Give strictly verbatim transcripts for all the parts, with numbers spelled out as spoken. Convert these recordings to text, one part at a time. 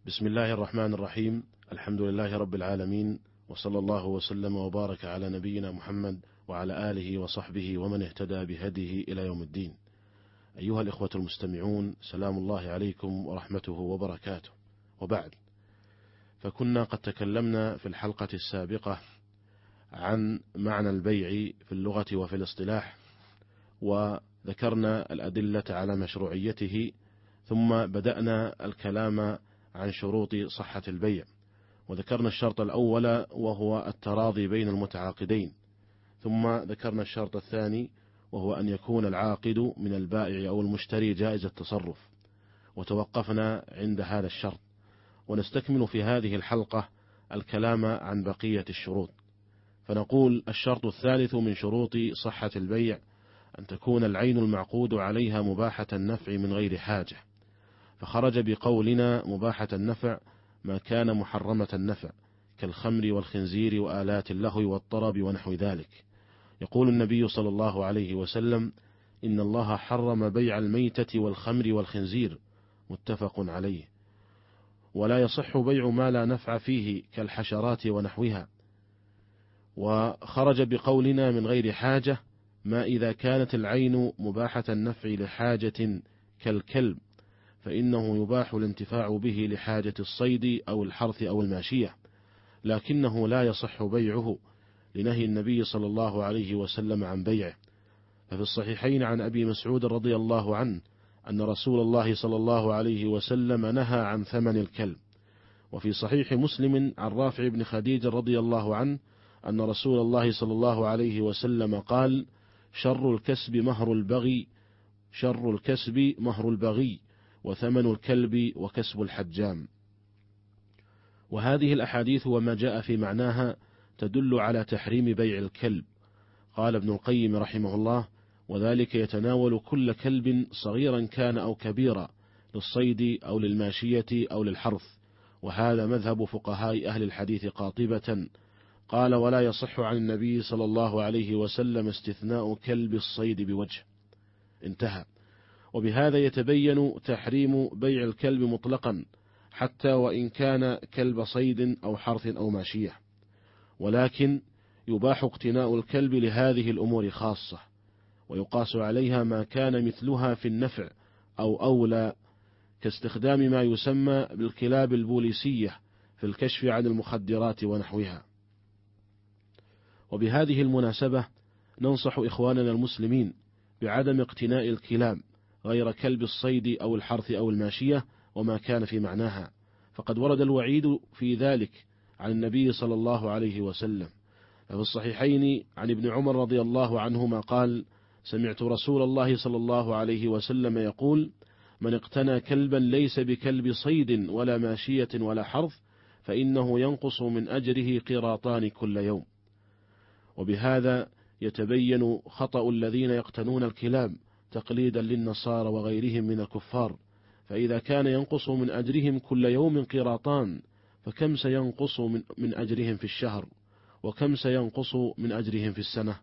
بسم الله الرحمن الرحيم. الحمد لله رب العالمين، وصلى الله وسلم وبارك على نبينا محمد وعلى آله وصحبه ومن اهتدى بهديه إلى يوم الدين. أيها الإخوة المستمعون، سلام الله عليكم ورحمته وبركاته. وبعد، فكنا قد تكلمنا في الحلقة السابقة عن معنى البيع في اللغة وفي الاصطلاح، وذكرنا الأدلة على مشروعيته، ثم بدأنا الكلام عن شروط صحة البيع، وذكرنا الشرط الأول وهو التراضي بين المتعاقدين، ثم ذكرنا الشرط الثاني وهو أن يكون العاقد من البائع أو المشتري جائز التصرف، وتوقفنا عند هذا الشرط. ونستكمل في هذه الحلقة الكلام عن بقية الشروط، فنقول: الشرط الثالث من شروط صحة البيع أن تكون العين المعقود عليها مباحة النفع من غير حاجة، فخرج بقولنا مباحة النفع ما كان محرمة النفع كالخمر والخنزير وآلات اللهو والطرب ونحو ذلك. يقول النبي صلى الله عليه وسلم: إن الله حرم بيع الميتة والخمر والخنزير، متفق عليه. ولا يصح بيع ما لا نفع فيه كالحشرات ونحوها. وخرج بقولنا من غير حاجة ما إذا كانت العين مباحة النفع لحاجة كالكلب، فإنه يباح الانتفاع به لحاجة الصيد أو الحرث أو الماشية، لكنه لا يصح بيعه لنهي النبي صلى الله عليه وسلم عن بيعه. ففي الصحيحين عن أبي مسعود رضي الله عنه أن رسول الله صلى الله عليه وسلم نهى عن ثمن الكلب. وفي صحيح مسلم عن رافع بن خديج رضي الله عنه أن رسول الله صلى الله عليه وسلم قال: شر الكسب مهر البغي شر الكسب مهر البغي وثمن الكلب وكسب الحجام. وهذه الأحاديث وما جاء في معناها تدل على تحريم بيع الكلب. قال ابن القيم رحمه الله: وذلك يتناول كل كلب صغيرا كان أو كبيرا، للصيد أو للماشية أو للحرث، وهذا مذهب فقهاء أهل الحديث قاطبة. قال: ولا يصح عن النبي صلى الله عليه وسلم استثناء كلب الصيد بوجه. انتهى. وبهذا يتبين تحريم بيع الكلب مطلقا، حتى وإن كان كلب صيد أو حرث أو ماشية، ولكن يباح اقتناء الكلب لهذه الأمور خاصة، ويقاس عليها ما كان مثلها في النفع أو أولى، كاستخدام ما يسمى بالكلاب البوليسية في الكشف عن المخدرات ونحوها. وبهذه المناسبة ننصح إخواننا المسلمين بعدم اقتناء الكلاب غير كلب الصيد أو الحرث أو الماشية وما كان في معناها، فقد ورد الوعيد في ذلك عن النبي صلى الله عليه وسلم. ففي الصحيحين عن ابن عمر رضي الله عنهما قال: سمعت رسول الله صلى الله عليه وسلم يقول: من اقتنى كلبا ليس بكلب صيد ولا ماشية ولا حرث فإنه ينقص من أجره قيراطان كل يوم. وبهذا يتبين خطأ الذين يقتنون الكلاب تقليدا للنصارى وغيرهم من الكفار، فإذا كان ينقص من أجرهم كل يوم قيراطان، فكم سينقص من, من أجرهم في الشهر، وكم سينقص من أجرهم في السنة.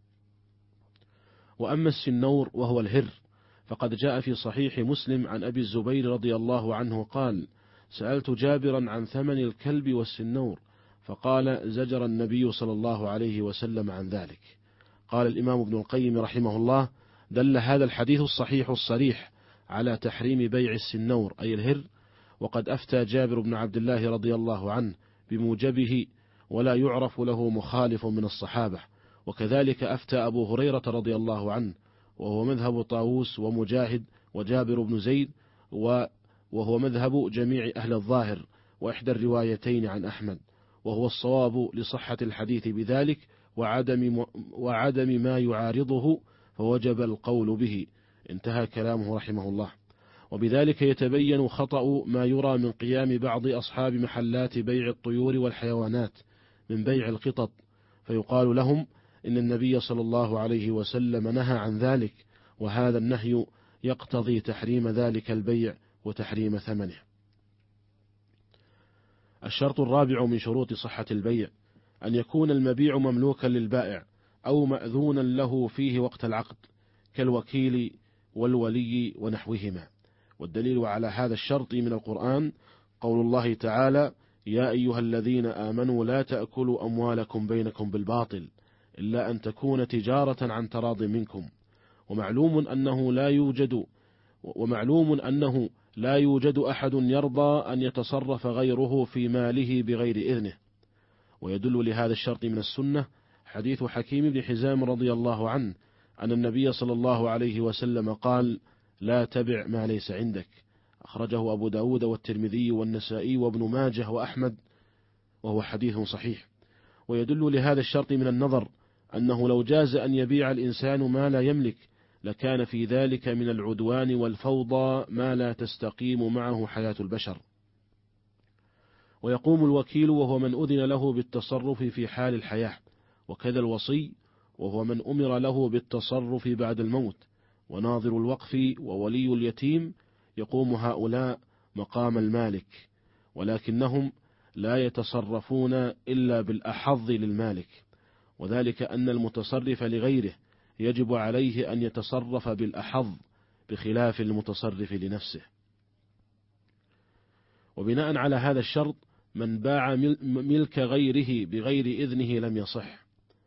وأما السنور وهو الهر، فقد جاء في صحيح مسلم عن أبي الزبير رضي الله عنه قال: سألت جابرا عن ثمن الكلب والسنور، فقال: زجر النبي صلى الله عليه وسلم عن ذلك. قال الإمام ابن القيم رحمه الله: دل هذا الحديث الصحيح الصريح على تحريم بيع السنور أي الهر، وقد أفتى جابر بن عبد الله رضي الله عنه بموجبه، ولا يعرف له مخالف من الصحابة. وكذلك أفتى أبو هريرة رضي الله عنه، وهو مذهب طاووس ومجاهد وجابر بن زيد، وهو مذهب جميع أهل الظاهر وإحدى الروايتين عن أحمد، وهو الصواب لصحة الحديث بذلك وعدم, وعدم ما يعارضه، فوجب القول به. انتهى كلامه رحمه الله. وبذلك يتبين خطأ ما يرى من قيام بعض أصحاب محلات بيع الطيور والحيوانات من بيع القطط، فيقال لهم إن النبي صلى الله عليه وسلم نهى عن ذلك، وهذا النهي يقتضي تحريم ذلك البيع وتحريم ثمنه. الشرط الرابع من شروط صحة البيع أن يكون المبيع مملوكا للبائع أو مأذونا له فيه وقت العقد، كالوكيل والولي ونحوهما. والدليل على هذا الشرط من القرآن قول الله تعالى: يا أيها الذين آمنوا لا تأكلوا أموالكم بينكم بالباطل إلا أن تكون تجارة عن تراض منكم. ومعلوم أنه لا يوجد ومعلوم أنه لا يوجد أحد يرضى أن يتصرف غيره في ماله بغير إذنه. ويدل لهذا الشرط من السنة حديث حكيم بن حزام رضي الله عنه أن النبي صلى الله عليه وسلم قال: لا تبع ما ليس عندك، أخرجه أبو داود والترمذي والنسائي وابن ماجه وأحمد، وهو حديث صحيح. ويدل لهذا الشرط من النظر أنه لو جاز أن يبيع الإنسان ما لا يملك لكان في ذلك من العدوان والفوضى ما لا تستقيم معه حياة البشر. ويقوم الوكيل وهو من أذن له بالتصرف في حال الحياة، وكذا الوصي وهو من أمر له بالتصرف بعد الموت، وناظر الوقف وولي اليتيم، يقوم هؤلاء مقام المالك، ولكنهم لا يتصرفون إلا بالأحظ للمالك، وذلك أن المتصرف لغيره يجب عليه أن يتصرف بالأحظ بخلاف المتصرف لنفسه. وبناء على هذا الشرط من باع ملك غيره بغير إذنه لم يصح،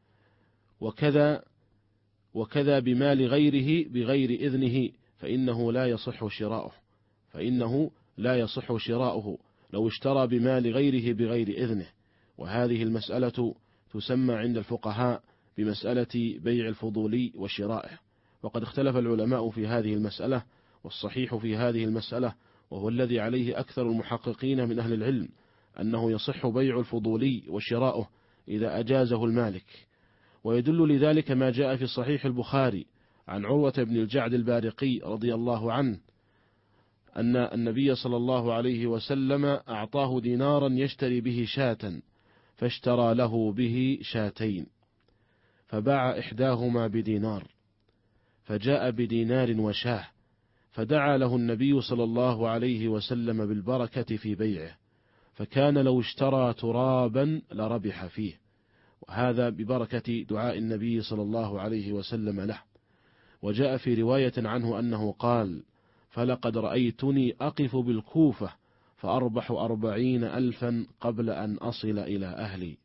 وكذا وكذا بمال غيره بغير إذنه فإنه لا يصح شراؤه فإنه لا يصح شراؤه لو اشترى بمال غيره بغير إذنه. وهذه المسألة تسمى عند الفقهاء بمسألة بيع الفضولي وشرائه. وقد اختلف العلماء في هذه المسألة، والصحيح في هذه المسألة وهو الذي عليه أكثر المحققين من أهل العلم أنه يصح بيع الفضولي وشراؤه إذا أجازه المالك. ويدل لذلك ما جاء في صحيح البخاري عن عروة بن الجعد البارقي رضي الله عنه أن النبي صلى الله عليه وسلم أعطاه دينارا يشتري به شاة، فاشترى له به شاتين، فباع إحداهما بدينار، فجاء بدينار وشاه، فدعا له النبي صلى الله عليه وسلم بالبركة في بيعه، فكان لو اشترى ترابا لربح فيه، وهذا ببركة دعاء النبي صلى الله عليه وسلم له. وجاء في رواية عنه أنه قال: فلقد رأيتني أقف بالكوفة فأربح أربعين ألفا قبل أن أصل إلى أهلي.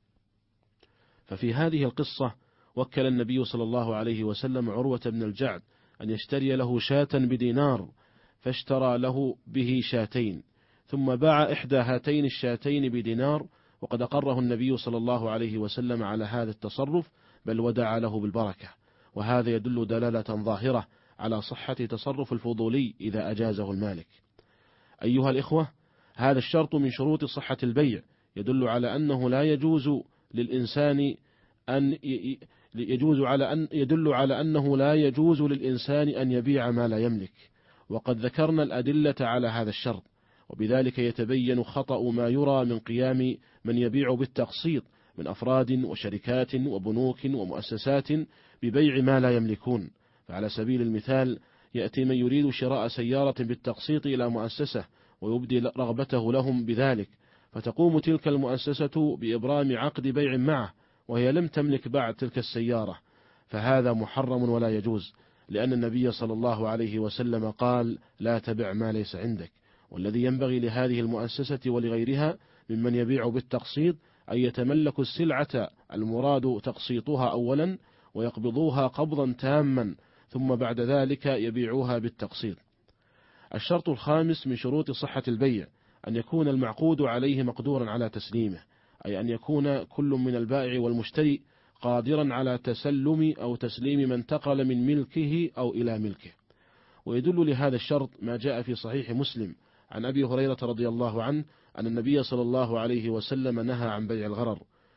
ففي هذه القصة وكل النبي صلى الله عليه وسلم عروة بن الجعد أن يشتري له شاة بدينار، فاشترى له به شاتين، ثم باع إحدى هاتين الشاتين بدينار، وقد أقره النبي صلى الله عليه وسلم على هذا التصرف، بل ودعا له بالبركة. وهذا يدل دلالة ظاهرة على صحة تصرف الفضولي إذا أجازه المالك. أيها الإخوة، هذا الشرط من شروط صحة البيع يدل على أنه لا يجوز للإنسان أن يجوز على أن يدل على أنه لا يجوز للإنسان أن يبيع ما لا يملك، وقد ذكرنا الأدلة على هذا الشرط، وبذلك يتبين خطأ ما يرى من قيام من يبيع بالتقسيط من أفراد وشركات وبنوك ومؤسسات ببيع ما لا يملكون. فعلى سبيل المثال يأتي من يريد شراء سيارة بالتقسيط إلى مؤسسة ويبدي رغبته لهم بذلك، فتقوم تلك المؤسسة بإبرام عقد بيع معه وهي لم تملك بعد تلك السيارة، فهذا محرم ولا يجوز، لأن النبي صلى الله عليه وسلم قال: لا تبع ما ليس عندك. والذي ينبغي لهذه المؤسسة ولغيرها ممن يبيع بالتقسيط أن يتملكوا السلعة المراد تقسيطها أولا ويقبضوها قبضا تاما، ثم بعد ذلك يبيعوها بالتقسيط. الشرط الخامس من شروط صحة البيع أن يكون المعقود عليه مقدورا على تسليمه، أي أن يكون كل من البائع والمشتري قادرا على تسلم أو تسليم من انتقل من ملكه أو إلى ملكه. ويدل لهذا الشرط ما جاء في صحيح مسلم عن أبي هريرة رضي الله عنه أن النبي صلى الله عليه وسلم نهى عن بيع الغرر،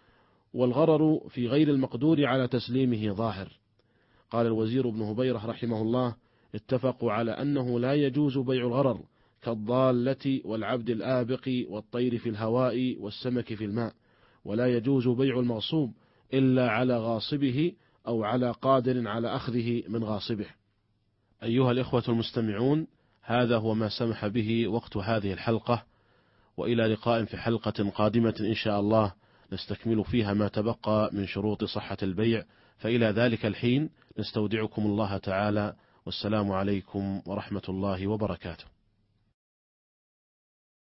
والغرر في غير المقدور على تسليمه ظاهر. قال الوزير بن هبيرة رحمه الله: اتفقوا على أنه لا يجوز بيع الغرر كالضالة والعبد الآبق والطير في الهواء والسمك في الماء، ولا يجوز بيع المغصوب إلا على غاصبه أو على قادر على أخذه من غاصبه. أيها الإخوة المستمعون، هذا هو ما سمح به وقت هذه الحلقة، وإلى لقاء في حلقة قادمة إن شاء الله نستكمل فيها ما تبقى من شروط صحة البيع. فإلى ذلك الحين نستودعكم الله تعالى، والسلام عليكم ورحمة الله وبركاته.